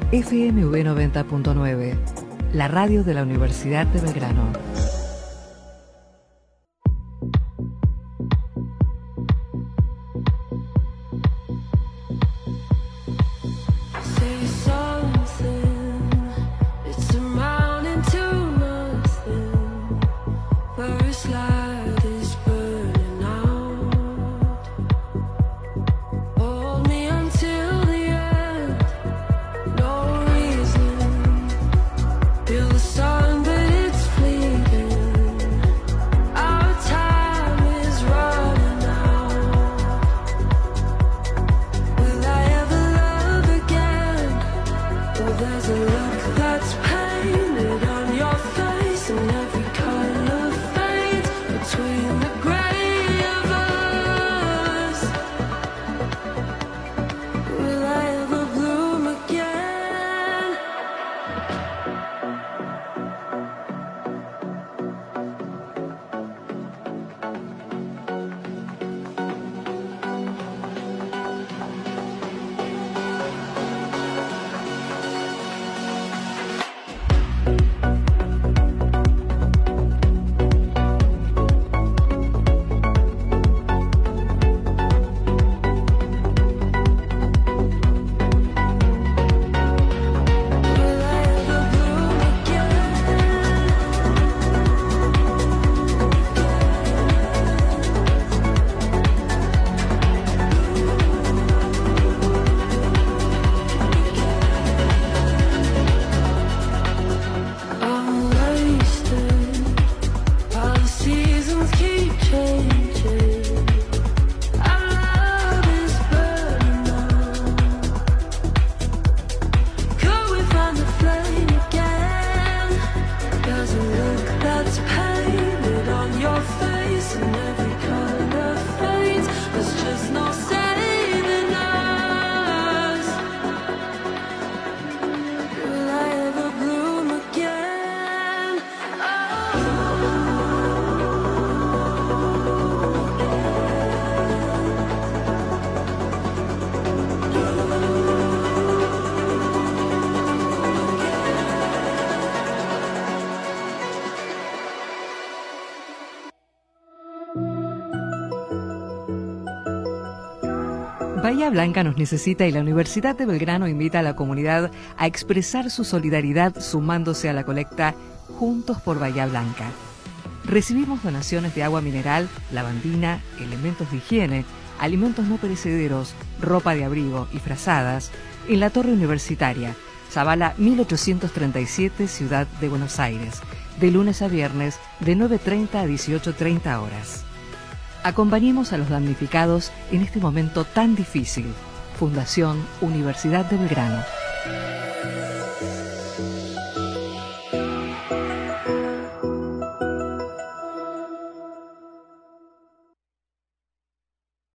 FMV 90.9, la radio de la Universidad de Belgrano. Bahía Blanca nos necesita y la Universidad de Belgrano invita a la comunidad a expresar su solidaridad sumándose a la colecta Juntos por Bahía Blanca. Recibimos donaciones de agua mineral, lavandina, elementos de higiene, alimentos no perecederos, ropa de abrigo y frazadas en la Torre Universitaria, Zavala 1837, Ciudad de Buenos Aires, de lunes a viernes de 9:30 a 18:30 horas. Acompañemos a los damnificados en este momento tan difícil. Fundación Universidad de Belgrano.